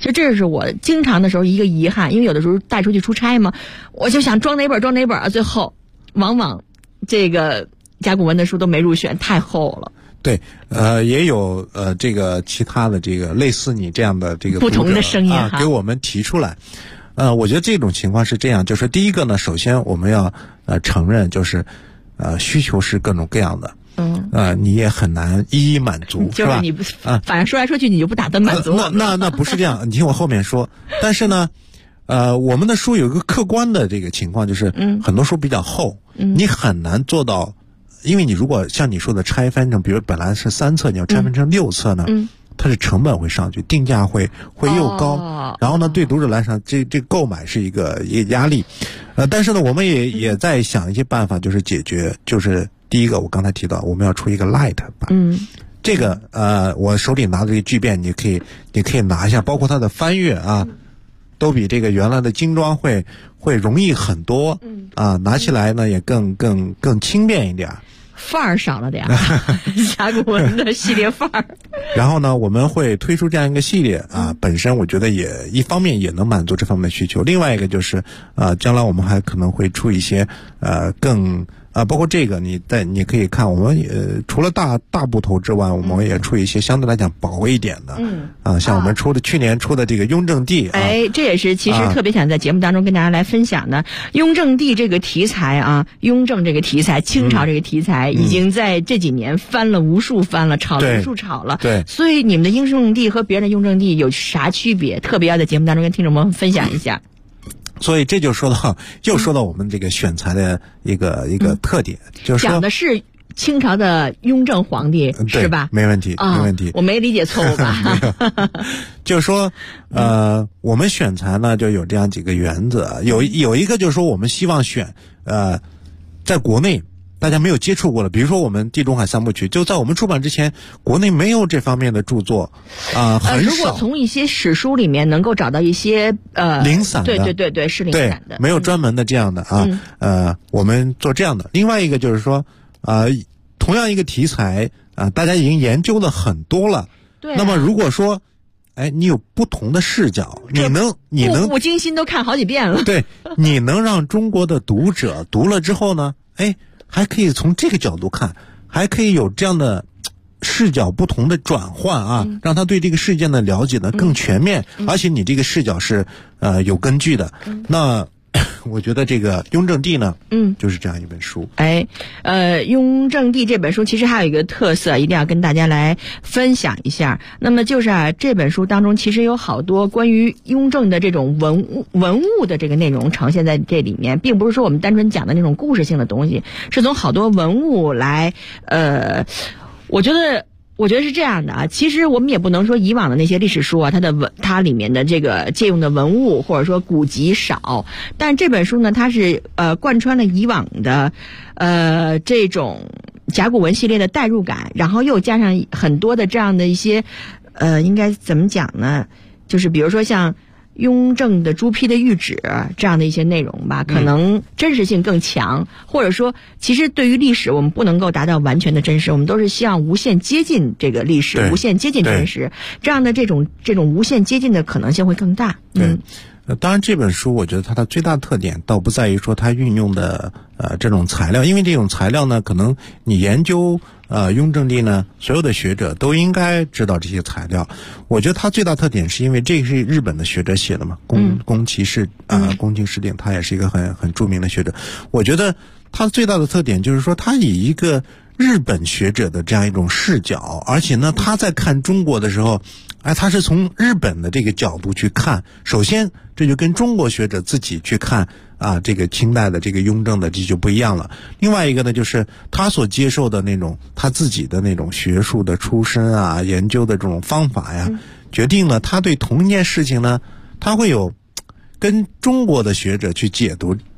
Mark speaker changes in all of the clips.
Speaker 1: 就这是我经常的时候一个遗憾，因为有的时候带出去出差嘛，我就想装哪本，最后往往这个甲骨文的书都没入选，太厚了。
Speaker 2: 对，也有这个其他的这个类似你这样的这个
Speaker 1: 不同的声音
Speaker 2: 给我们提出来。我觉得这种情况是这样，就是第一个呢，首先我们要承认，就是需求是各种各样的。你也很难一一满足，
Speaker 1: 就是你反正说来说去你就不打算满足。
Speaker 2: 那不是这样，你听我后面说。但是呢，我们的书有一个客观的这个情况，就是很多书比较厚，你很难做到，因为你如果像你说的拆分成，比如本来是3册，你要拆分成6册呢，它的成本会上去，定价会又高，然后呢，对读者来讲，这购买是一个压力。但是呢，我们也在想一些办法，就是解决，就是第一个，我刚才提到，我们要出一个 Light 版。这个我手里拿的这个巨变，你可以拿一下，包括它的翻阅啊，都比这个原来的精装会容易很多。拿起来呢也更轻便一点。
Speaker 1: 范儿少了点甲骨文的系列范儿。
Speaker 2: 然后呢，我们会推出这样一个系列本身我觉得也一方面也能满足这方面的需求，另外一个就是将来我们还可能会出一些更包括这个你可以看，我们除了大部头之外，我们也出一些相对来讲薄一点的像我们去年出的这个雍正帝
Speaker 1: 这也是其实特别想在节目当中跟大家来分享的。雍正帝这个题材雍正这个题材，清朝这个题材已经在这几年翻了无数番了，炒了无数炒了。
Speaker 2: 对，
Speaker 1: 所以你们的雍正帝和别人的雍正帝有啥区别？特别要在节目当中跟听众们分享一下。
Speaker 2: 所以这就说到我们这个选材的一个特点，就是说
Speaker 1: 讲的是清朝的雍正皇帝是吧？
Speaker 2: 没问题，没问题，
Speaker 1: 我没理解错误吧？
Speaker 2: 就是说我们选材呢就有这样几个原则，有一个就是说我们希望选在国内大家没有接触过的，比如说我们地中海3部曲，就在我们出版之前，国内没有这方面的著作很少。
Speaker 1: 如果从一些史书里面能够找到一些
Speaker 2: 零散的，
Speaker 1: 对，是零散的，
Speaker 2: 没有专门的这样的我们做这样的。另外一个就是说同样一个题材大家已经研究了很多了，
Speaker 1: 对。
Speaker 2: 那么如果说你有不同的视角，你能
Speaker 1: 步步惊心都看好几遍了，
Speaker 2: 对，你能让中国的读者读了之后呢，还可以从这个角度看，还可以有这样的视角不同的转换让他对这个事件的了解呢更全面，而且你这个视角是有根据的。那我觉得这个雍正帝呢就是这样一本书。
Speaker 1: 雍正帝这本书其实还有一个特色，一定要跟大家来分享一下。那么就是这本书当中其实有好多关于雍正的这种文物的这个内容呈现在这里面，并不是说我们单纯讲的那种故事性的东西，是从好多文物来我觉得是这样的其实我们也不能说以往的那些历史书它里面的这个借用的文物或者说古籍少，但这本书呢，它是贯穿了以往的这种甲骨文系列的代入感，然后又加上很多的这样的一些应该怎么讲呢？就是比如说像雍正的朱批的谕旨这样的一些内容吧，可能真实性更强，或者说其实对于历史我们不能够达到完全的真实，我们都是希望无限接近这个历史，无限接近真实，这样的这种无限接近的可能性会更大。
Speaker 2: 当然这本书我觉得它的最大特点倒不在于说它运用的这种材料，因为这种材料呢可能你研究雍正帝呢所有的学者都应该知道这些材料。我觉得它最大特点是因为这个是日本的学者写的嘛，宫崎市宫崎市定，他也是一个很著名的学者。我觉得它最大的特点就是说他以一个日本学者的这样一种视角，而且呢他在看中国的时候他是从日本的这个角度去看，首先这就跟中国学者自己去看这个清代的这个雍正的这就不一样了。另外一个呢，就是他所接受的那种他自己的那种学术的出身研究的这种方法呀，决定了他对同一件事情呢，他会有跟中国的学者去解读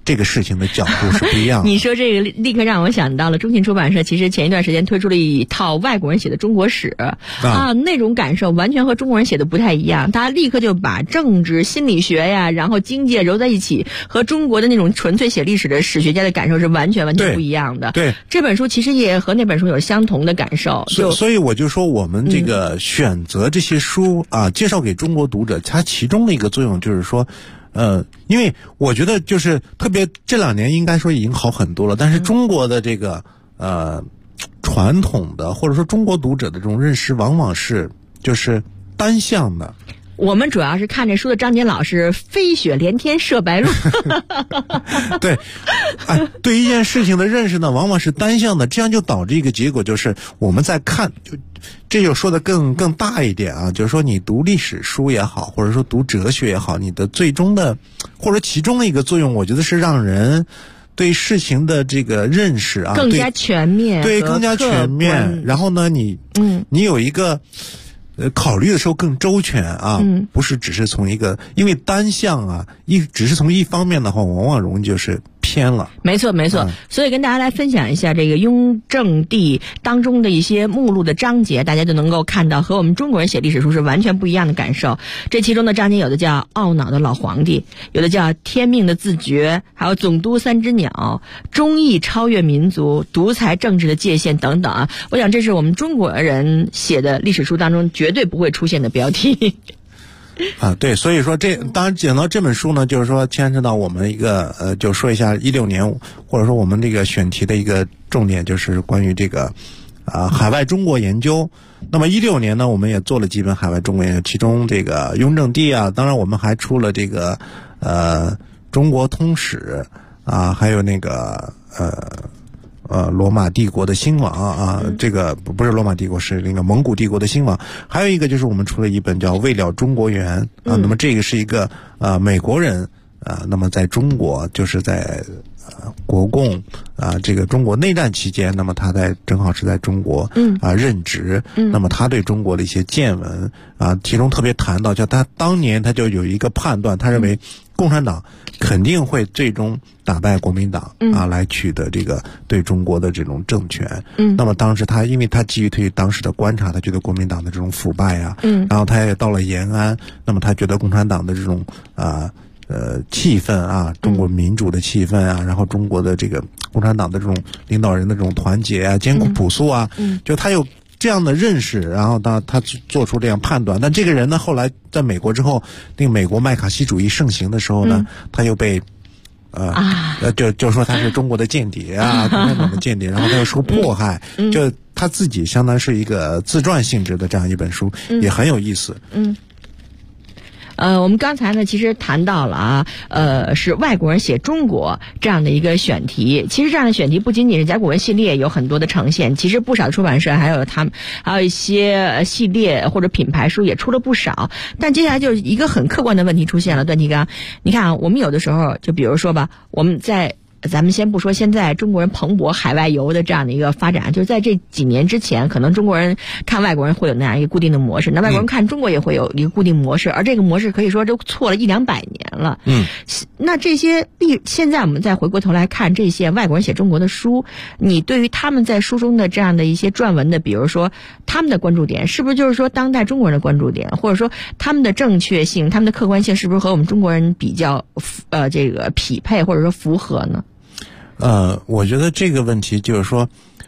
Speaker 2: 这个事情的角度是不一样的。
Speaker 1: 你说这个立刻让我想到了中信出版社，其实前一段时间推出了一套外国人写的中国史那种感受完全和中国人写的不太一样。他立刻就把政治、心理学呀，然后经济揉在一起，和中国的那种纯粹写历史的史学家的感受是完全不一样的。
Speaker 2: 对，
Speaker 1: 这本书其实也和那本书有相同的感受。
Speaker 2: 所以我就说，我们这个选择这些书介绍给中国读者，它其中的一个作用就是说。因为我觉得就是特别这2年应该说已经好很多了，但是中国的这个传统的或者说中国读者的这种认识往往是就是单向的。
Speaker 1: 我们主要是看这书的章节老师飞雪连天射白鹿。
Speaker 2: 对，对一件事情的认识呢，往往是单向的，这样就导致一个结果，就是我们在看，这就说的更大一点就是说你读历史书也好，或者说读哲学也好，你的最终的或者其中的一个作用，我觉得是让人对事情的这个认识
Speaker 1: 更加全面，
Speaker 2: 对更加全面。然后呢，你有一个。考虑的时候更周全不是只是从一个，因为单向只是从一方面的话，往往容易就是偏了。
Speaker 1: 没错，所以跟大家来分享一下这个雍正帝当中的一些目录的章节，大家就能够看到和我们中国人写历史书是完全不一样的感受。这其中的章节有的叫懊恼的老皇帝，有的叫天命的自觉，还有总督3只鸟，忠义超越民族，独裁政治的界限等等我想这是我们中国人写的历史书当中绝对不会出现的标题。
Speaker 2: 对，所以说当然讲到这本书呢，就是说牵扯到我们一个就说一下16年，或者说我们这个选题的一个重点，就是关于这个海外中国研究。那么16年呢，我们也做了几本海外中国研究，其中这个雍正帝当然我们还出了这个中国通史还有那个罗马帝国的兴亡这个不是罗马帝国，是那个蒙古帝国的兴亡。还有一个就是我们出了一本叫《未了中国园》那么这个是一个美国人那么在中国就是在国共这个中国内战期间，那么他正好是在中国任职那么他对中国的一些见闻其中特别谈到，叫他当年他就有一个判断，他认为共产党肯定会最终打败国民党来取得这个对中国的这种政权那么当时因为他基于对当时的观察，他觉得国民党的这种腐败然后他也到了延安，那么他觉得共产党的这种气氛中国民主的气氛然后中国的这个共产党的这种领导人的这种团结艰苦朴素就他有这样的认识，然后他做出这样判断。但这个人呢，后来在美国之后，那个美国麦卡锡主义盛行的时候呢，他又被就说他是中国的间谍共产党的间谍，然后他又受迫害，就他自己相当是一个自传性质的这样一本书，也很有意思。
Speaker 1: 我们刚才呢其实谈到了是外国人写中国这样的一个选题。其实这样的选题不仅仅是甲骨文系列有很多的呈现，其实不少出版社还有一些系列或者品牌书也出了不少。但接下来就一个很客观的问题出现了，段提纲，你看我们有的时候就比如说吧，咱们先不说现在中国人蓬勃海外游的这样的一个发展，就是在这几年之前，可能中国人看外国人会有那样一个固定的模式，那外国人看中国也会有一个固定模式，而这个模式可以说都错了100-200年了。那这些现在我们再回过头来看这些外国人写中国的书，你对于他们在书中的这样的一些撰文的，比如说他们的关注点，是不是就是说当代中国人的关注点，或者说他们的正确性、他们的客观性，是不是和我们中国人比较这个匹配或者说符合呢？
Speaker 2: 我觉得这个问题就是说，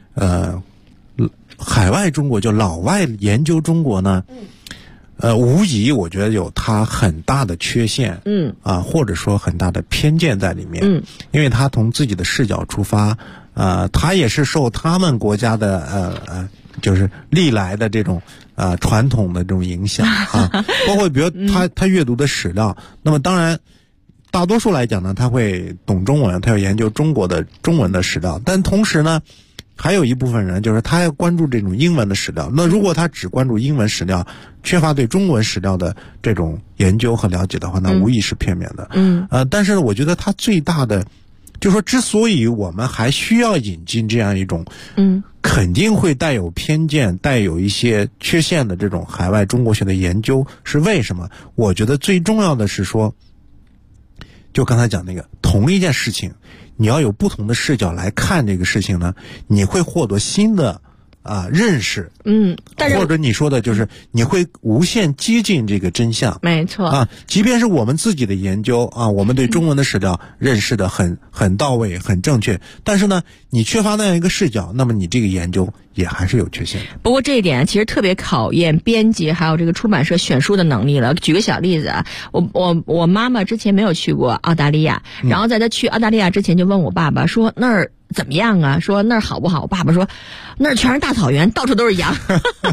Speaker 2: 海外中国就老外研究中国呢，无疑我觉得有它很大的缺陷，或者说很大的偏见在里面，因为他从自己的视角出发，他也是受他们国家的就是历来的这种传统的这种影响包括比如他阅读的史料，那么当然。大多数来讲呢，他会懂中文，他要研究中国的中文的史料，但同时呢，还有一部分人就是他要关注这种英文的史料。那如果他只关注英文史料，缺乏对中文史料的这种研究和了解的话，那无疑是片面的。但是我觉得他最大的，就是说，之所以我们还需要引进这样一种，肯定会带有偏见、带有一些缺陷的这种海外中国学的研究，是为什么？我觉得最重要的是说。 就刚才讲那个同一件事情，你要有不同的视角来看这个事情呢，你会获得新的认识，
Speaker 1: 但是
Speaker 2: 或者你说的就是你会无限接近这个真相，
Speaker 1: 没错
Speaker 2: 即便是我们自己的研究我们对中文的史料认识的很到位、很正确，但是呢，你缺乏那样一个视角，那么你这个研究也还是有缺陷的。
Speaker 1: 不过这一点其实特别考验编辑还有这个出版社选书的能力了。举个小例子我妈妈之前没有去过澳大利亚，然后在她去澳大利亚之前就问我爸爸说那儿怎么样啊？说那儿好不好？我爸爸说那儿全是大草原，到处都是羊。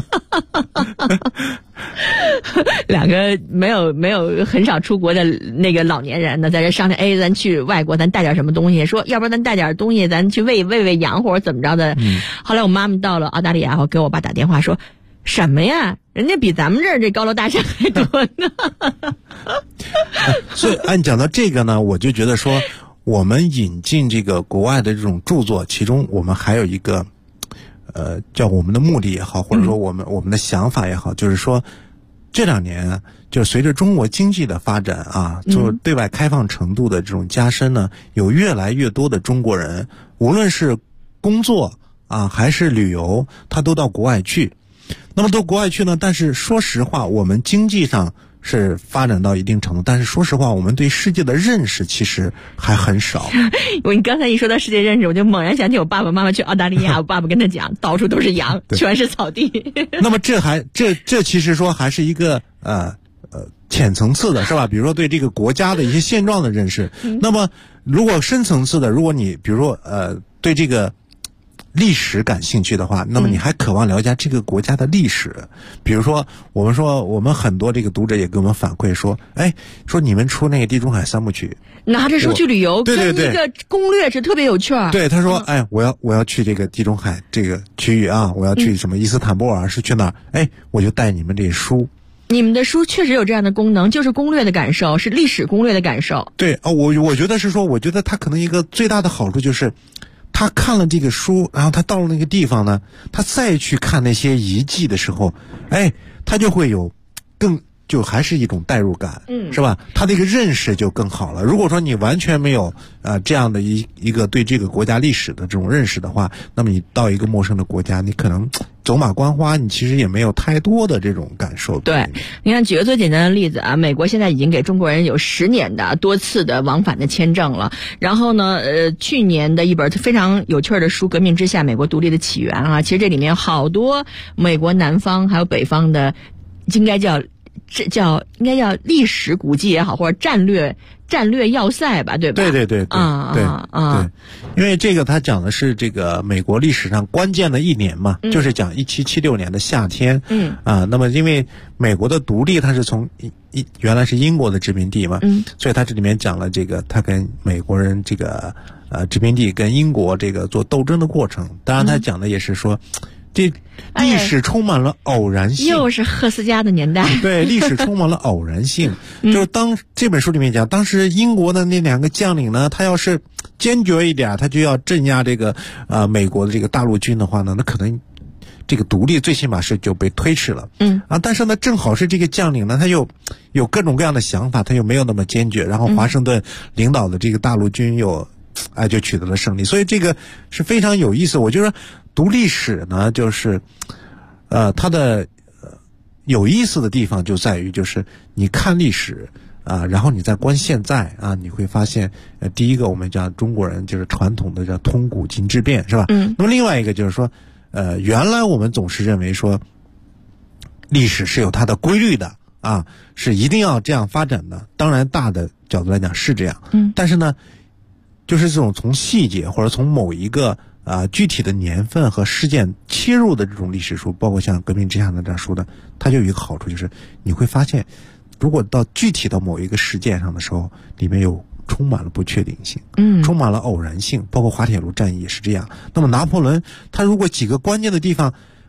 Speaker 1: 两个没有很少出国的那个老年人呢，在这商量，咱去外国咱带点什么东西，说要不然咱带点东西咱去喂羊或者怎么着的。后来我妈妈到了澳大利亚后给我爸打电话说，什么呀，人家比咱们这儿这高楼大厦还多呢。
Speaker 2: 所以按讲到这个呢，我就觉得说我们引进这个国外的这种著作，其中我们还有一个叫我们的目的也好，或者说我们的想法也好，就是说这2年就随着中国经济的发展就对外开放程度的这种加深呢，有越来越多的中国人，无论是工作还是旅游，他都到国外去。那么到国外去呢，但是说实话，我们经济上是发展到一定程度，但是说实话，我们对世界的认识其实还很少。
Speaker 1: 你刚才一说到世界认识，我就猛然想起我爸爸妈妈去澳大利亚，我爸爸跟他讲，到处都是羊，全是草地。
Speaker 2: 那么这其实说还是一个浅层次的，是吧？比如说对这个国家的一些现状的认识。那么如果深层次的，如果你比如说对这个历史感兴趣的话，那么你还渴望了解这个国家的历史。比如说我们很多这个读者也给我们反馈说，说你们出那个地中海3部曲，
Speaker 1: 拿着书去旅游，
Speaker 2: 对，
Speaker 1: 跟一个攻略是特别有趣儿。
Speaker 2: 对，他说我要去这个地中海这个区域我要去什么伊斯坦布尔是去哪儿？我就带你们这书。
Speaker 1: 你们的书确实有这样的功能，就是攻略的感受，是历史攻略的感受。
Speaker 2: 对我觉得是说，我觉得它可能一个最大的好处就是他看了这个书，然后他到了那个地方呢，他再去看那些遗迹的时候，他就会有就还是一种代入感，是吧？他这个认识就更好了。如果说你完全没有这样的一个对这个国家历史的这种认识的话，那么你到一个陌生的国家，你可能走马观花，你其实也没有太多的这种感受。
Speaker 1: 对，你看举个最简单的例子美国现在已经给中国人有10年的多次的往返的签证了。然后呢，去年的一本非常有趣的书《革命之下：美国独立的起源》其实这里面有好多美国南方还有北方的，应该叫历史古迹也好，或者战略要塞吧，对吧？
Speaker 2: 对，因为这个他讲的是这个美国历史上关键的一年嘛，就是讲1776年的夏天。那么因为美国的独立，它是从原来是英国的殖民地嘛，所以他这里面讲了这个他跟美国人这个殖民地跟英国这个做斗争的过程。当然他讲的也是说这历史充满了偶然性，
Speaker 1: 又是赫斯家的年代。
Speaker 2: 对，历史充满了偶然性。就是这本书里面讲，当时英国的那2个将领呢，他要是坚决一点，他就要镇压这个美国的这个大陆军的话呢，那可能这个独立最起码是就被推迟了。但是呢，正好是这个将领呢，他又有各种各样的想法，他又没有那么坚决，然后华盛顿领导的这个大陆军又就取得了胜利。所以这个是非常有意思。我觉得读历史呢，就是它的有意思的地方就在于，就是你看历史然后你再观现在你会发现第一个我们讲中国人就是传统的叫通古今之变，是吧？那么另外一个就是说原来我们总是认为说历史是有它的规律的是一定要这样发展的。当然大的角度来讲是这样，但是呢，就是这种从细节或者从某一个具体的年份和事件切入的这种历史书，包括像《革命之下》的这样书的，它就有一个好处，就是你会发现，如果到具体到某一个事件上的时候，里面有充满了不确定性，充满了偶然性，包括滑铁卢战役也是这样。那么拿破仑他如果几个关键的地方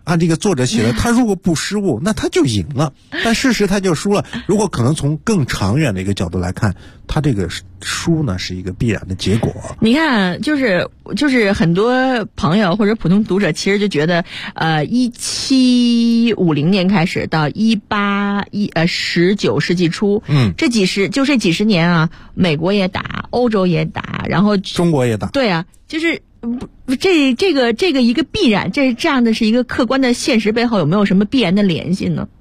Speaker 2: 按这个作者写的，他如果不失误，那他就赢了。但事实他就输了。如果可能从更长远的一个角度来看，他这个输呢是一个必然的结果。
Speaker 1: 你看，就是很多朋友或者普通读者，其实就觉得，1750年开始到19世纪初，这几十年啊，美国也打，欧洲也打，然后
Speaker 2: 中国也打。
Speaker 1: 对啊，就是这个一个必然，这样的是一个客观的现实背后有没有什么必然的联系呢？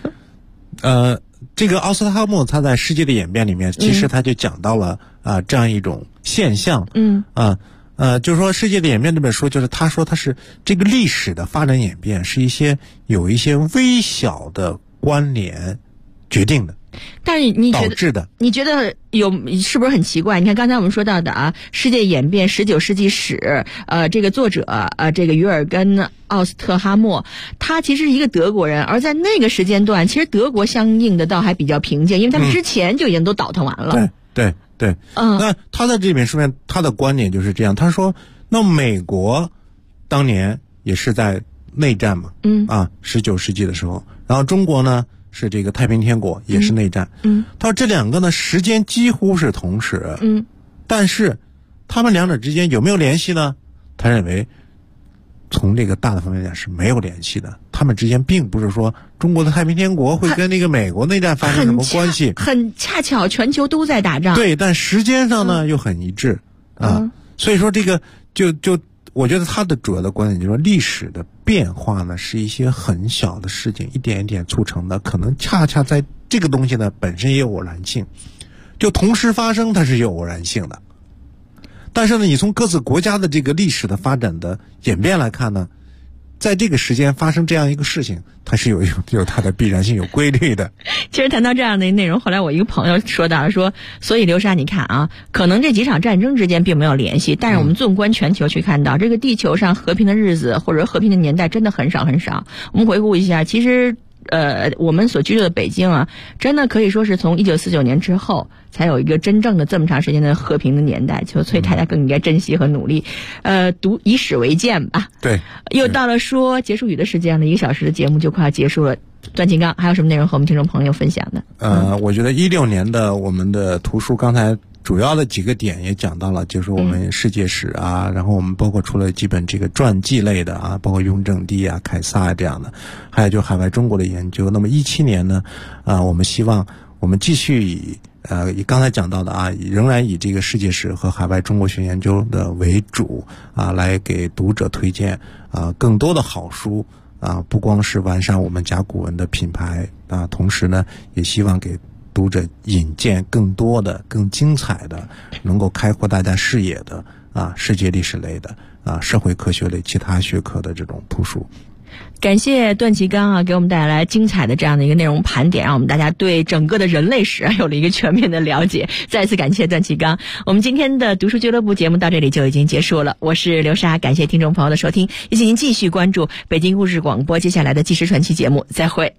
Speaker 2: 这个奥斯特哈默他在《世界的演变》里面，其实他就讲到了这样一种现象。就是说《世界的演变》这本书，就是他说它是这个历史的发展演变是有一些微小的关联决定的。
Speaker 1: 但是你觉得
Speaker 2: 导致的，
Speaker 1: 你觉得是不是很奇怪？你看刚才我们说到的世界演变19世纪史，这个作者这个于尔根奥斯特哈默，他其实是一个德国人，而在那个时间段，其实德国相应的倒还比较平静，因为他们之前就已经都倒腾完了。
Speaker 2: 对。那他在这本书里面，他的观点就是这样，他说，那美国当年也是在内战嘛，19世纪的时候，然后中国呢是这个太平天国，也是内战。他说这两个呢时间几乎是同时。但是他们两者之间有没有联系呢？他认为从这个大的方面讲是没有联系的，他们之间并不是说中国的太平天国会跟那个美国内战发生什么关系，
Speaker 1: 很恰巧全球都在打仗。
Speaker 2: 对，但时间上呢又很一致所以说这个就我觉得他的主要的观点就是说，历史的变化呢是一些很小的事情一点一点促成的，可能恰恰在这个东西呢本身也有偶然性，就同时发生它是有偶然性的。但是呢，你从各自国家的这个历史的发展的演变来看呢，在这个时间发生这样一个事情，它是有它的必然性、有规律的。
Speaker 1: 其实谈到这样的内容，后来我一个朋友说到说，所以刘莎，你看啊，可能这几场战争之间并没有联系，但是我们纵观全球去看到，这个地球上和平的日子或者和平的年代真的很少很少。我们回顾一下，其实我们所居住的北京啊，真的可以说是从1949年之后才有一个真正的这么长时间的和平的年代，所以大家更应该珍惜和努力。以史为鉴吧。
Speaker 2: 对。
Speaker 1: 又到了说结束语的时间了，1个小时的节目就快要结束了。段金刚还有什么内容和我们听众朋友分享的？
Speaker 2: 我觉得16年的我们的图书刚才主要的几个点也讲到了，就是我们世界史然后我们包括出了几本这个传记类的包括雍正帝凯撒这样的，还有就海外中国的研究。那么17年呢我们希望我们继续以刚才讲到的仍然以这个世界史和海外中国学研究的为主来给读者推荐更多的好书不光是完善我们甲骨文的品牌同时呢也希望给读者引荐更多的更精彩的能够开阔大家视野的世界历史类的社会科学类其他学科的这种图书。
Speaker 1: 感谢段其刚给我们带来精彩的这样的一个内容盘点，让我们大家对整个的人类史有了一个全面的了解。再次感谢段其刚。我们今天的读书俱乐部节目到这里就已经结束了，我是刘莎，感谢听众朋友的收听，也请您继续关注北京故事广播接下来的纪实传奇节目，再会。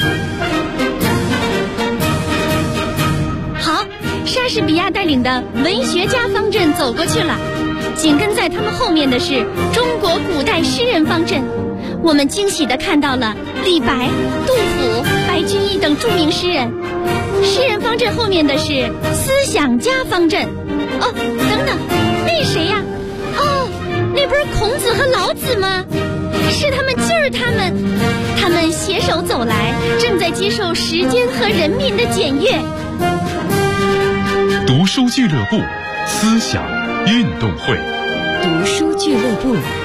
Speaker 3: 好，莎士比亚带领的文学家方阵走过去了，紧跟在他们后面的是中国古代诗人方阵。我们惊喜地看到了李白、杜甫、白居易等著名诗人。诗人方阵后面的是思想家方阵。等等，那是谁呀？那不是孔子和老子吗？是他们，就是他们携手走来，正在接受时间和人民的检阅。
Speaker 4: 读书俱乐部，思想运动会。
Speaker 5: 读书俱乐部。